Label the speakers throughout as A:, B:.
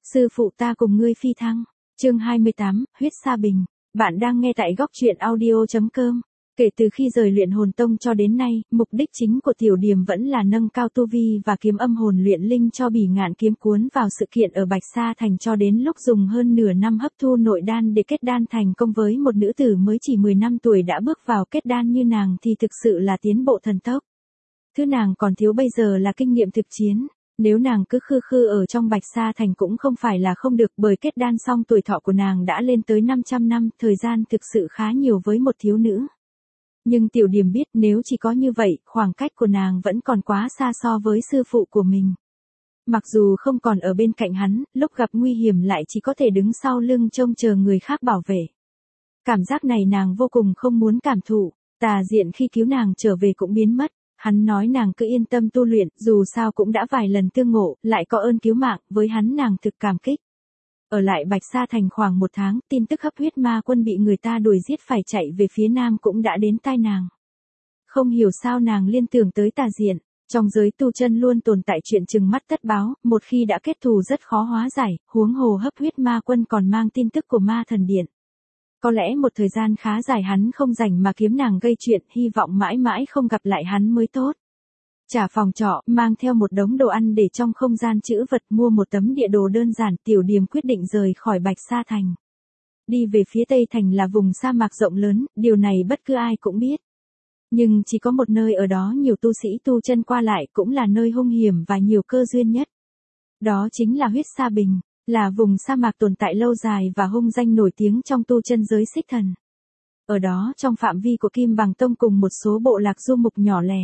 A: Sư phụ ta cùng ngươi phi thăng. Chương 28, huyết sa bình. Bạn đang nghe tại góc truyện audio.com. Kể từ khi rời luyện hồn tông cho đến nay, mục đích chính của Tiểu Điềm vẫn là nâng cao tu vi và kiếm âm hồn luyện linh cho Bỉ Ngạn kiếm cuốn vào sự kiện ở Bạch Sa Thành cho đến lúc dùng hơn nửa năm hấp thu nội đan để kết đan thành công với một nữ tử mới chỉ 10 năm tuổi đã bước vào kết đan như nàng thì thực sự là tiến bộ thần tốc. Thứ nàng còn thiếu bây giờ là kinh nghiệm thực chiến. Nếu nàng cứ khư khư ở trong Bạch Sa Thành cũng không phải là không được, bởi kết đan xong tuổi thọ của nàng đã lên tới 500 năm, thời gian thực sự khá nhiều với một thiếu nữ. Nhưng Tiểu Điềm biết nếu chỉ có như vậy, khoảng cách của nàng vẫn còn quá xa so với sư phụ của mình. Mặc dù không còn ở bên cạnh hắn, lúc gặp nguy hiểm lại chỉ có thể đứng sau lưng trông chờ người khác bảo vệ. Cảm giác này nàng vô cùng không muốn cảm thụ. Tà Diện khi cứu nàng trở về cũng biến mất. Hắn nói nàng cứ yên tâm tu luyện, dù sao cũng đã vài lần tương ngộ, lại có ơn cứu mạng, với hắn nàng thực cảm kích. Ở lại Bạch Sa Thành khoảng 1 tháng, tin tức hấp huyết ma quân bị người ta đuổi giết phải chạy về phía nam cũng đã đến tai nàng. Không hiểu sao nàng liên tưởng tới Tà Diện. Trong giới tu chân luôn tồn tại chuyện chừng mắt tất báo, một khi đã kết thù rất khó hóa giải, huống hồ hấp huyết ma quân còn mang tin tức của ma thần điện. Có lẽ một thời gian khá dài hắn không rảnh mà kiếm nàng gây chuyện, hy vọng mãi mãi không gặp lại hắn mới tốt. Trả phòng trọ, mang theo một đống đồ ăn để trong không gian trữ vật, mua một tấm địa đồ đơn giản, Tiểu Điềm quyết định rời khỏi Bạch Sa Thành. Đi về phía Tây Thành là vùng sa mạc rộng lớn, điều này bất cứ ai cũng biết. Nhưng chỉ có một nơi ở đó nhiều tu sĩ tu chân qua lại, cũng là nơi hung hiểm và nhiều cơ duyên nhất. Đó chính là huyết sa bình. Là vùng sa mạc tồn tại lâu dài và hung danh nổi tiếng trong tu chân giới xích thần. Ở đó trong phạm vi của Kim Bằng Tông cùng một số bộ lạc du mục nhỏ lẻ.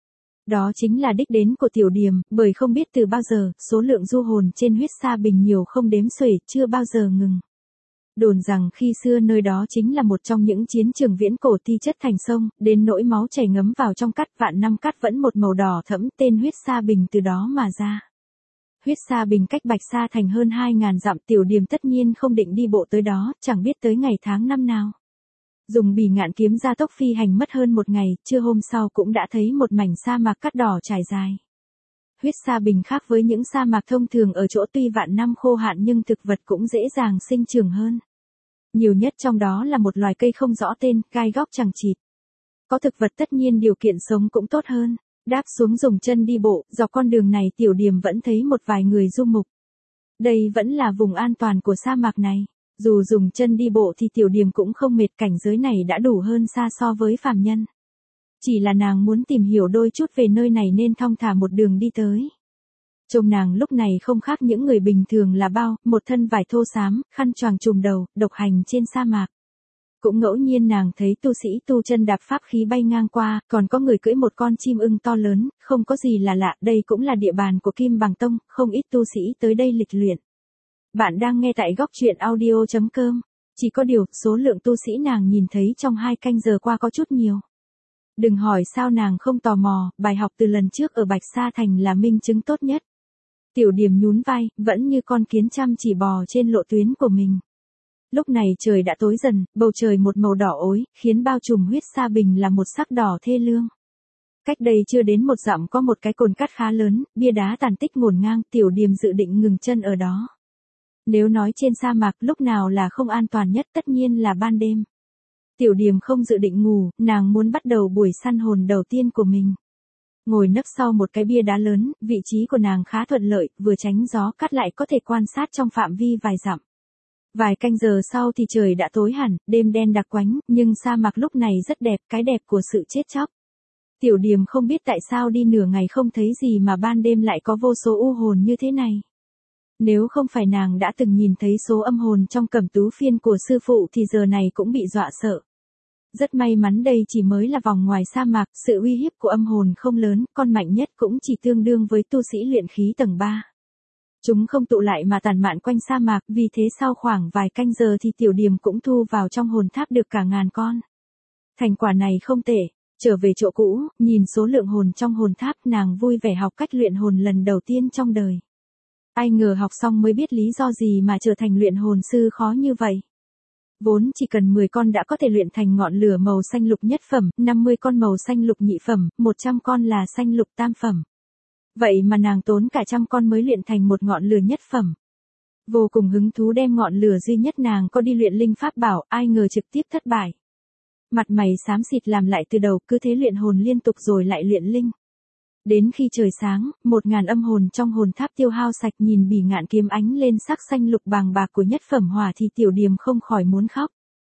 A: Đó chính là đích đến của Tiểu Điềm, bởi không biết từ bao giờ, số lượng du hồn trên huyết sa bình nhiều không đếm xuể, chưa bao giờ ngừng. Đồn rằng khi xưa nơi đó chính là một trong những chiến trường viễn cổ thi chất thành sông, đến nỗi máu chảy ngấm vào trong cát, vạn năm cát vẫn một màu đỏ thẫm, tên huyết sa bình từ đó mà ra. Huyết sa bình cách Bạch Sa Thành hơn 2.000 dặm, Tiểu Điềm tất nhiên không định đi bộ tới đó, chẳng biết tới ngày tháng năm nào. Dùng Bỉ Ngạn kiếm gia tốc phi hành mất hơn 1 ngày, trưa hôm sau cũng đã thấy một mảnh sa mạc cát đỏ trải dài. Huyết sa bình khác với những sa mạc thông thường ở chỗ tuy vạn năm khô hạn nhưng thực vật cũng dễ dàng sinh trưởng hơn. Nhiều nhất trong đó là một loài cây không rõ tên, gai góc chằng chịt. Có thực vật tất nhiên điều kiện sống cũng tốt hơn. Đáp xuống dùng chân đi bộ, dọc con đường này Tiểu Điềm vẫn thấy một vài người du mục. Đây vẫn là vùng an toàn của sa mạc này. Dù dùng chân đi bộ thì Tiểu Điềm cũng không mệt, cảnh giới này đã đủ hơn xa so với phàm nhân. Chỉ là nàng muốn tìm hiểu đôi chút về nơi này nên thong thả một đường đi tới. Trông nàng lúc này không khác những người bình thường là bao, một thân vải thô xám, khăn choàng trùm đầu, độc hành trên sa mạc. Cũng ngẫu nhiên nàng thấy tu sĩ tu chân đạp pháp khí bay ngang qua, còn có người cưỡi một con chim ưng to lớn, không có gì là lạ, đây cũng là địa bàn của Kim Bằng Tông, không ít tu sĩ tới đây lịch luyện. Bạn đang nghe tại góc truyện audio.com. Chỉ có điều, số lượng tu sĩ nàng nhìn thấy trong 2 canh giờ qua có chút nhiều. Đừng hỏi sao nàng không tò mò, bài học từ lần trước ở Bạch Sa Thành là minh chứng tốt nhất. Tiểu Điềm nhún vai, vẫn như con kiến chăm chỉ bò trên lộ tuyến của mình. Lúc này trời đã tối dần, bầu trời một màu đỏ ối, khiến bao trùm huyết sa bình là một sắc đỏ thê lương. Cách đây chưa đến 1 dặm có một cái cồn cát khá lớn, bia đá tàn tích ngổn ngang, Tiểu Điềm dự định ngừng chân ở đó. Nếu nói trên sa mạc lúc nào là không an toàn nhất tất nhiên là ban đêm. Tiểu Điềm không dự định ngủ, nàng muốn bắt đầu buổi săn hồn đầu tiên của mình. Ngồi nấp sau một cái bia đá lớn, vị trí của nàng khá thuận lợi, vừa tránh gió cát lại có thể quan sát trong phạm vi vài dặm. Vài canh giờ sau thì trời đã tối hẳn, đêm đen đặc quánh, nhưng sa mạc lúc này rất đẹp, cái đẹp của sự chết chóc. Tiểu Điềm không biết tại sao đi nửa ngày không thấy gì mà ban đêm lại có vô số u hồn như thế này. Nếu không phải nàng đã từng nhìn thấy số âm hồn trong Cẩm Tú Phiên của sư phụ thì giờ này cũng bị dọa sợ. Rất may mắn đây chỉ mới là vòng ngoài sa mạc, sự uy hiếp của âm hồn không lớn, con mạnh nhất cũng chỉ tương đương với tu sĩ luyện khí tầng 3. Chúng không tụ lại mà tản mạn quanh sa mạc, vì thế sau khoảng vài canh giờ thì Tiểu Điềm cũng thu vào trong hồn tháp được cả 1000 con. Thành quả này không tệ. Trở về chỗ cũ, nhìn số lượng hồn trong hồn tháp, nàng vui vẻ học cách luyện hồn lần đầu tiên trong đời. Ai ngờ học xong mới biết lý do gì mà trở thành luyện hồn sư khó như vậy. Vốn chỉ cần 10 con đã có thể luyện thành ngọn lửa màu xanh lục nhất phẩm, 50 con màu xanh lục nhị phẩm, 100 con là xanh lục tam phẩm. Vậy mà nàng tốn cả 100 con mới luyện thành một ngọn lửa nhất phẩm. Vô cùng hứng thú đem ngọn lửa duy nhất nàng có đi luyện linh pháp bảo, ai ngờ trực tiếp thất bại. Mặt mày xám xịt làm lại từ đầu, cứ thế luyện hồn liên tục rồi lại luyện linh. Đến khi trời sáng, 1000 âm hồn trong hồn tháp tiêu hao sạch, nhìn bỉ ngạn kiếm ánh lên sắc xanh lục bàng bạc của nhất phẩm hỏa thì tiểu điềm không khỏi muốn khóc.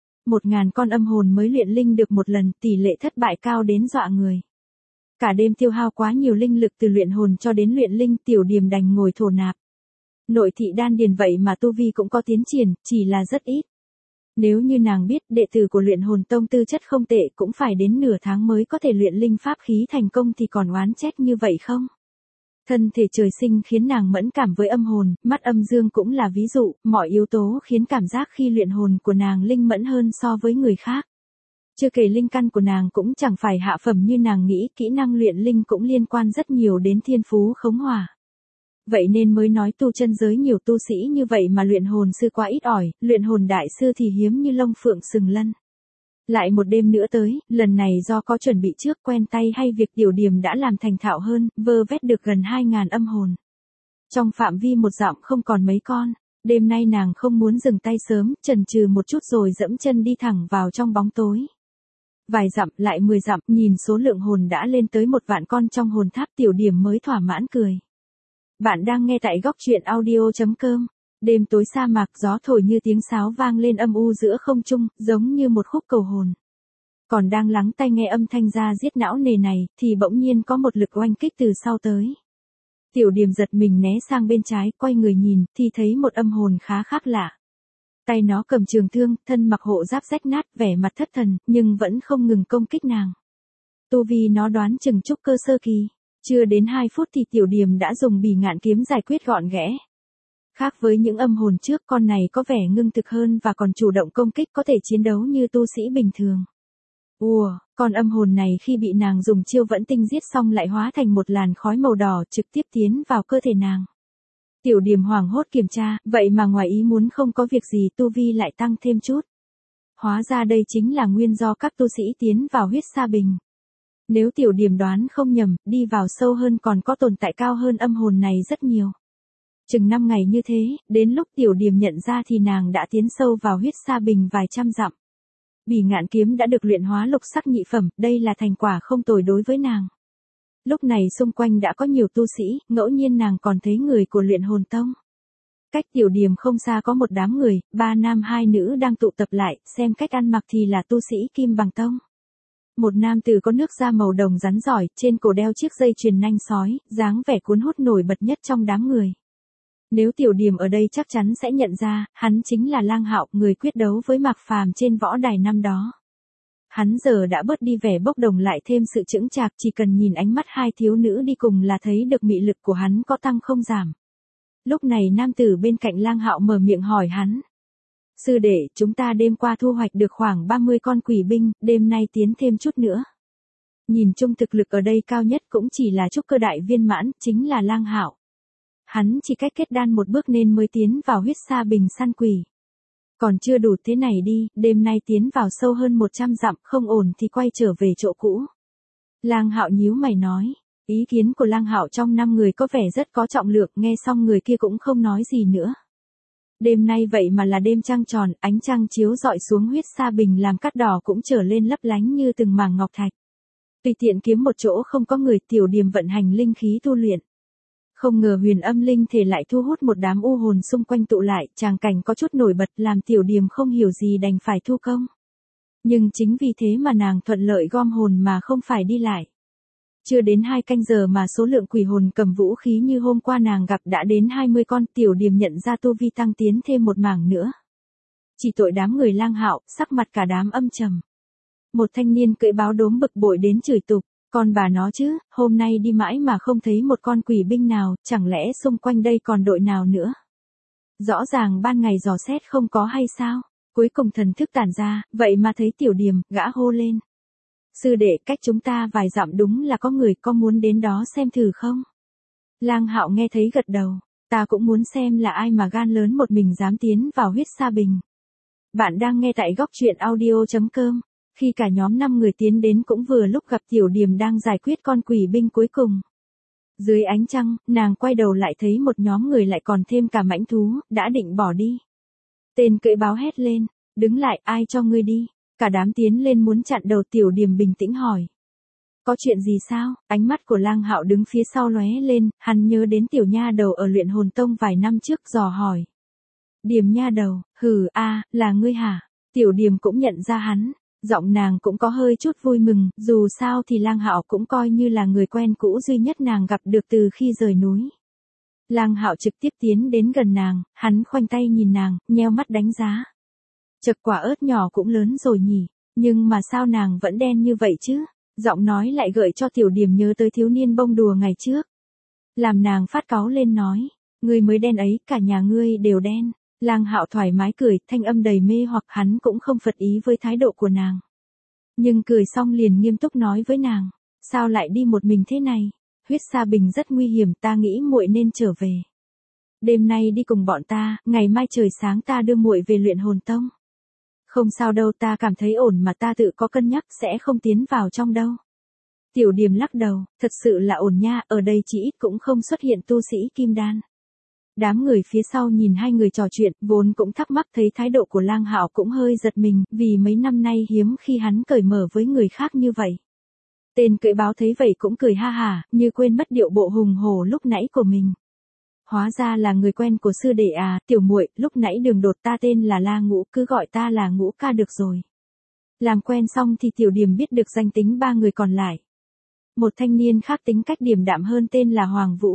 A: 1000 con âm hồn mới luyện linh được một lần, tỷ lệ thất bại cao đến dọa người. Cả đêm tiêu hao quá nhiều linh lực từ luyện hồn cho đến luyện linh, tiểu điềm đành ngồi thổ nạp. Nội thị đan điền vậy mà tu vi cũng có tiến triển, chỉ là rất ít. Nếu như nàng biết đệ tử của luyện hồn tông tư chất không tệ cũng phải đến nửa tháng mới có thể luyện linh pháp khí thành công thì còn oán trách như vậy không? Thân thể trời sinh khiến nàng mẫn cảm với âm hồn, mắt âm dương cũng là ví dụ, mọi yếu tố khiến cảm giác khi luyện hồn của nàng linh mẫn hơn so với người khác. Chưa kể linh căn của nàng cũng chẳng phải hạ phẩm như nàng nghĩ, kỹ năng luyện linh cũng liên quan rất nhiều đến thiên phú khống hỏa. Vậy nên mới nói tu chân giới nhiều tu sĩ như vậy mà luyện hồn sư quá ít ỏi, luyện hồn đại sư thì hiếm như lông phượng sừng lân. Lại một đêm nữa tới, lần này do có chuẩn bị trước quen tay hay việc tiểu điềm đã làm thành thạo hơn, vơ vét được gần 2000 âm hồn. Trong phạm vi một dặm không còn mấy con, đêm nay nàng không muốn dừng tay sớm, chần chừ một chút rồi dẫm chân đi thẳng vào trong bóng tối. Vài dặm lại 10 dặm, nhìn số lượng hồn đã lên tới 1.000 con trong hồn tháp, tiểu điềm mới thỏa mãn cười. Bạn đang nghe tại góc truyện audio.com. Đêm tối sa mạc, gió thổi như tiếng sáo vang lên âm u giữa không trung, giống như một khúc cầu hồn. Còn đang lắng tai nghe âm thanh da giết não nề này, thì bỗng nhiên có một lực oanh kích từ sau tới. Tiểu điềm giật mình né sang bên trái, quay người nhìn, thì thấy một âm hồn khá khác lạ. Tay nó cầm trường thương, thân mặc hộ giáp rách nát, vẻ mặt thất thần, nhưng vẫn không ngừng công kích nàng. Tu vi nó đoán chừng trúc cơ sơ kỳ. Chưa đến 2 phút thì tiểu điềm đã dùng bỉ ngạn kiếm giải quyết gọn ghẽ. Khác với những âm hồn trước, con này có vẻ ngưng thực hơn và còn chủ động công kích, có thể chiến đấu như tu sĩ bình thường. Con âm hồn này khi bị nàng dùng chiêu vẫn tinh giết xong lại hóa thành một làn khói màu đỏ trực tiếp tiến vào cơ thể nàng. Tiểu điềm hoảng hốt kiểm tra, vậy mà ngoài ý muốn không có việc gì, tu vi lại tăng thêm chút. Hóa ra đây chính là nguyên do các tu sĩ tiến vào huyết sa bình. Nếu tiểu điềm đoán không nhầm, đi vào sâu hơn còn có tồn tại cao hơn âm hồn này rất nhiều. Chừng 5 ngày như thế, đến lúc tiểu điềm nhận ra thì nàng đã tiến sâu vào huyết sa bình vài trăm dặm. Bỉ ngạn kiếm đã được luyện hóa lục sắc nhị phẩm, đây là thành quả không tồi đối với nàng. Lúc này xung quanh đã có nhiều tu sĩ, ngẫu nhiên nàng còn thấy người của luyện hồn tông. Cách tiểu điềm không xa có một đám người, 3 nam 2 nữ đang tụ tập lại, xem cách ăn mặc thì là tu sĩ Kim Bằng Tông. Một nam tử có nước da màu đồng rắn giỏi, trên cổ đeo chiếc dây chuyền nanh sói, dáng vẻ cuốn hút nổi bật nhất trong đám người. Nếu tiểu điềm ở đây chắc chắn sẽ nhận ra, hắn chính là Lang Hạo, người quyết đấu với Mạc Phàm trên võ đài năm đó. Hắn giờ đã bớt đi vẻ bốc đồng lại thêm sự chững chạc, chỉ cần nhìn ánh mắt hai thiếu nữ đi cùng là thấy được mị lực của hắn có tăng không giảm. Lúc này nam tử bên cạnh Lang Hạo mở miệng hỏi hắn. Sư đệ, chúng ta đêm qua thu hoạch được khoảng 30 con quỷ binh, đêm nay tiến thêm chút nữa. Nhìn chung thực lực ở đây cao nhất cũng chỉ là trúc cơ đại viên mãn, chính là Lang Hạo. Hắn chỉ cách kết đan một bước nên mới tiến vào huyết sa bình săn quỷ. Còn chưa đủ thế này đi, đêm nay tiến vào sâu hơn 100 dặm, không ổn thì quay trở về chỗ cũ. Lang Hạo nhíu mày nói, ý kiến của Lang Hạo trong 5 người có vẻ rất có trọng lượng, nghe xong người kia cũng không nói gì nữa. Đêm nay vậy mà là đêm trăng tròn, ánh trăng chiếu rọi xuống huyết sa bình làm cát đỏ cũng trở lên lấp lánh như từng mảng ngọc thạch. Tùy tiện kiếm một chỗ không có người, tiểu điềm vận hành linh khí tu luyện. Không ngờ huyền âm linh thể lại thu hút một đám u hồn xung quanh tụ lại, tràng cảnh có chút nổi bật làm tiểu điềm không hiểu gì đành phải thu công. Nhưng chính vì thế mà nàng thuận lợi gom hồn mà không phải đi lại. Chưa đến 2 canh giờ mà số lượng quỷ hồn cầm vũ khí như hôm qua nàng gặp đã đến 20 con, tiểu điềm nhận ra tu vi tăng tiến thêm một mảng nữa. Chỉ tội đám người Lang Hạo, sắc mặt cả đám âm trầm. Một thanh niên cưỡi báo đốm bực bội đến chửi tục, còn bà nó chứ, hôm nay đi mãi mà không thấy một con quỷ binh nào, chẳng lẽ xung quanh đây còn đội nào nữa. Rõ ràng ban ngày dò xét không có hay sao, cuối cùng thần thức tản ra, vậy mà thấy tiểu điềm, gã hô lên. Sư đệ, cách chúng ta vài dặm đúng là có người, có muốn đến đó xem thử không? Lang Hạo nghe thấy gật đầu, ta cũng muốn xem là ai mà gan lớn một mình dám tiến vào huyết sa bình. Bạn đang nghe tại góc truyện audio.com. Khi cả nhóm 5 người tiến đến cũng vừa lúc gặp tiểu điềm đang giải quyết con quỷ binh cuối cùng. Dưới ánh trăng, nàng quay đầu lại thấy một nhóm người lại còn thêm cả mãnh thú, đã định bỏ đi. Tên cưỡi báo hét lên, đứng lại, ai cho ngươi đi? Cả đám tiến lên muốn chặn đầu. Tiểu Điềm bình tĩnh hỏi. Có chuyện gì sao? Ánh mắt của Lang Hạo đứng phía sau lóe lên, hắn nhớ đến tiểu nha đầu ở luyện hồn tông vài năm trước, dò hỏi. Điềm nha đầu, hừ a, là ngươi hả? Tiểu Điềm cũng nhận ra hắn, giọng nàng cũng có hơi chút vui mừng, dù sao thì Lang Hạo cũng coi như là người quen cũ duy nhất nàng gặp được từ khi rời núi. Lang Hạo trực tiếp tiến đến gần nàng, hắn khoanh tay nhìn nàng, nheo mắt đánh giá. Chật, quả ớt nhỏ cũng lớn rồi nhỉ, nhưng mà sao nàng vẫn đen như vậy chứ? Giọng nói lại gợi cho Tiểu Điềm nhớ tới thiếu niên bông đùa ngày trước. Làm nàng phát cáu lên nói, ngươi mới đen ấy, cả nhà ngươi đều đen. Lang Hạo thoải mái cười, thanh âm đầy mê hoặc, hắn cũng không phật ý với thái độ của nàng. Nhưng cười xong liền nghiêm túc nói với nàng, sao lại đi một mình thế này? Huyết Sa Bình rất nguy hiểm, ta nghĩ muội nên trở về. Đêm nay đi cùng bọn ta, ngày mai trời sáng ta đưa muội về luyện hồn tông. Không sao đâu, ta cảm thấy ổn mà, ta tự có cân nhắc, sẽ không tiến vào trong đâu. Tiểu Điềm lắc đầu, thật sự là ổn nha, ở đây chỉ ít cũng không xuất hiện tu sĩ kim đan. Đám người phía sau nhìn hai người trò chuyện, vốn cũng thắc mắc, thấy thái độ của Lang Hạo cũng hơi giật mình, vì mấy năm nay hiếm khi hắn cởi mở với người khác như vậy. Tên cưỡi báo thấy vậy cũng cười ha hả, như quên mất điệu bộ hùng hổ lúc nãy của mình. Hóa ra là người quen của sư đệ à, tiểu muội, lúc nãy đường đột, ta tên là La Ngũ, cứ gọi ta là Ngũ ca được rồi. Làm quen xong thì Tiểu Điềm biết được danh tính ba người còn lại. Một thanh niên khác tính cách điềm đạm hơn, tên là Hoàng Vũ.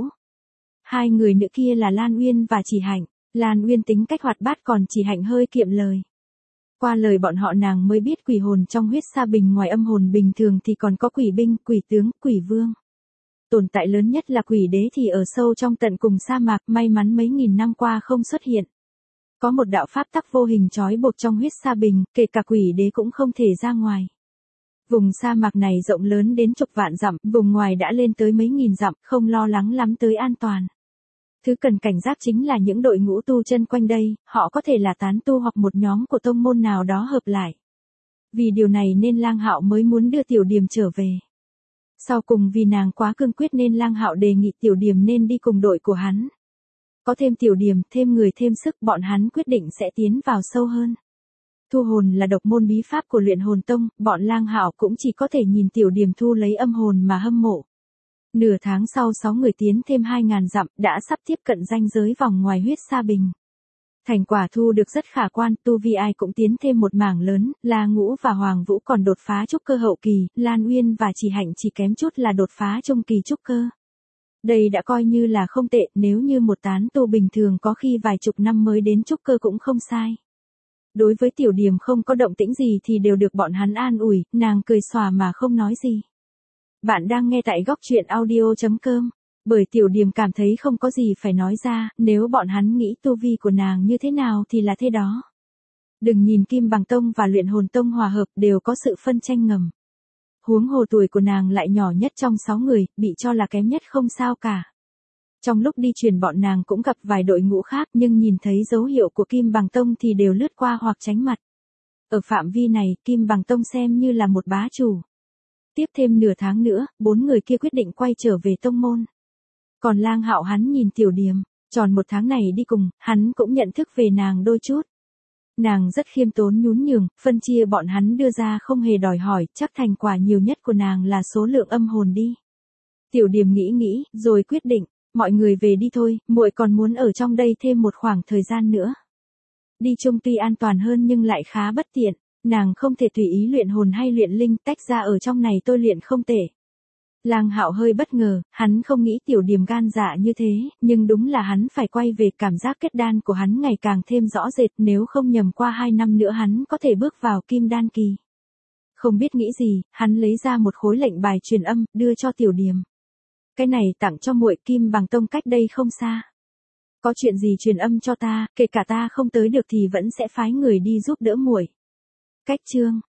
A: Hai người nữa kia là Lan Uyên và Chỉ Hạnh. Lan Uyên tính cách hoạt bát, còn Chỉ Hạnh hơi kiệm lời. Qua lời bọn họ nàng mới biết quỷ hồn trong Huyết Sa Bình ngoài âm hồn bình thường thì còn có quỷ binh, quỷ tướng, quỷ vương. Tồn tại lớn nhất là quỷ đế thì ở sâu trong tận cùng sa mạc, may mắn mấy nghìn năm qua không xuất hiện. Có một đạo pháp tắc vô hình trói buộc trong Huyết Sa Bình, kể cả quỷ đế cũng không thể ra ngoài. Vùng sa mạc này rộng lớn đến chục vạn dặm, vùng ngoài đã lên tới mấy nghìn dặm, không lo lắng lắm tới an toàn. Thứ cần cảnh giác chính là những đội ngũ tu chân quanh đây, họ có thể là tán tu hoặc một nhóm của tông môn nào đó hợp lại. Vì điều này nên Lang Hạo mới muốn đưa Tiểu Điềm trở về. Sau cùng vì nàng quá cương quyết nên Lang Hạo đề nghị Tiểu Điềm nên đi cùng đội của hắn. Có thêm Tiểu Điềm, thêm người thêm sức, bọn hắn quyết định sẽ tiến vào sâu hơn. Thu hồn là độc môn bí pháp của luyện hồn tông, bọn Lang Hạo cũng chỉ có thể nhìn Tiểu Điềm thu lấy âm hồn mà hâm mộ. Nửa tháng sau 6 người tiến thêm 2.000 dặm, đã sắp tiếp cận ranh giới vòng ngoài Huyết Sa Bình. Thành quả thu được rất khả quan, tu vi ai cũng tiến thêm một mảng lớn, La Ngũ và Hoàng Vũ còn đột phá trúc cơ hậu kỳ, Lan Uyên và Chỉ Hạnh chỉ kém chút là đột phá trung kỳ trúc cơ. Đây đã coi như là không tệ, nếu như một tán tu bình thường có khi vài chục năm mới đến trúc cơ cũng không sai. Đối với Tiểu Điềm không có động tĩnh gì thì đều được bọn hắn an ủi, nàng cười xòa mà không nói gì. Bạn đang nghe tại góc truyện audio.com. Bởi Tiểu Điềm cảm thấy không có gì phải nói ra, nếu bọn hắn nghĩ tu vi của nàng như thế nào thì là thế đó. Đừng nhìn Kim Bằng Tông và Luyện Hồn Tông hòa hợp đều có sự phân tranh ngầm. Huống hồ tuổi của nàng lại nhỏ nhất trong 6 người, bị cho là kém nhất không sao cả. Trong lúc đi truyền bọn nàng cũng gặp vài đội ngũ khác nhưng nhìn thấy dấu hiệu của Kim Bằng Tông thì đều lướt qua hoặc tránh mặt. Ở phạm vi này, Kim Bằng Tông xem như là một bá chủ. Tiếp thêm nửa tháng nữa, 4 người kia quyết định quay trở về tông môn. Còn Lang Hạo hắn nhìn Tiểu Điềm, tròn 1 tháng này đi cùng, hắn cũng nhận thức về nàng đôi chút. Nàng rất khiêm tốn nhún nhường, phân chia bọn hắn đưa ra không hề đòi hỏi, chắc thành quả nhiều nhất của nàng là số lượng âm hồn đi. Tiểu Điềm nghĩ, rồi quyết định, mọi người về đi thôi, muội còn muốn ở trong đây thêm một khoảng thời gian nữa. Đi chung tuy an toàn hơn nhưng lại khá bất tiện, nàng không thể tùy ý luyện hồn hay luyện linh, tách ra ở trong này tôi luyện không tệ. Lang Hạo hơi bất ngờ, hắn không nghĩ Tiểu Điềm gan dạ như thế, nhưng đúng là hắn phải quay về, cảm giác kết đan của hắn ngày càng thêm rõ rệt, nếu không nhầm qua 2 năm nữa hắn có thể bước vào kim đan kỳ. Không biết nghĩ gì, hắn lấy ra một khối lệnh bài truyền âm, đưa cho Tiểu Điềm. Cái này tặng cho muội, Kim Bằng Tông cách đây không xa. Có chuyện gì truyền âm cho ta, kể cả ta không tới được thì vẫn sẽ phái người đi giúp đỡ muội. Cách chương